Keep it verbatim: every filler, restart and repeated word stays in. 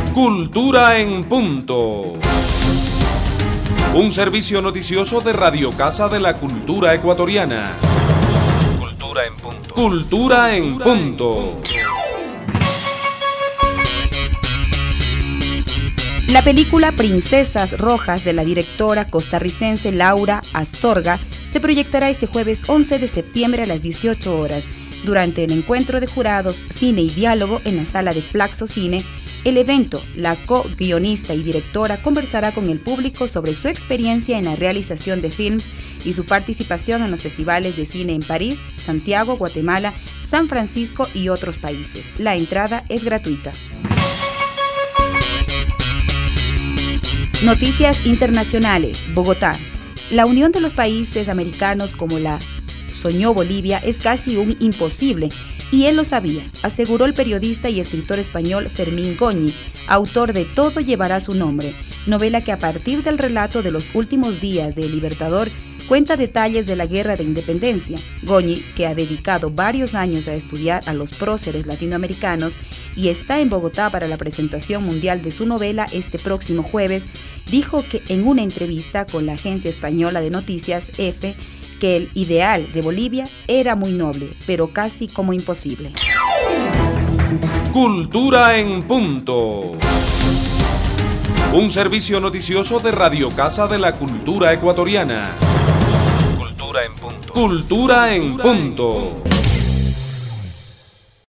Cultura en punto. Un servicio noticioso de Radio Casa de la Cultura Ecuatoriana. Cultura en punto. Cultura en punto. La película Princesas Rojas de la directora costarricense Laura Astorga se proyectará este jueves once de septiembre a las dieciocho horas. Durante el encuentro de jurados, cine y diálogo en la sala de Flaxo Cine, el evento, la co-guionista y directora conversará con el público sobre su experiencia en la realización de films y su participación en los festivales de cine en París, Santiago, Guatemala, San Francisco y otros países. La entrada es gratuita. Noticias internacionales. Bogotá. La unión de los países americanos como la soñó Bolivia es casi un imposible, y él lo sabía, aseguró el periodista y escritor español Fermín Goñi, autor de Todo llevará su nombre, novela que a partir del relato de los últimos días de El Libertador cuenta detalles de la Guerra de Independencia. Goñi, que ha dedicado varios años a estudiar a los próceres latinoamericanos y está en Bogotá para la presentación mundial de su novela este próximo jueves, dijo que en una entrevista con la agencia española de noticias EFE, que el ideal de Bolivia era muy noble, pero casi como imposible. Cultura en punto. Un servicio noticioso de Radio Casa de la Cultura Ecuatoriana. Cultura en punto. Cultura en punto.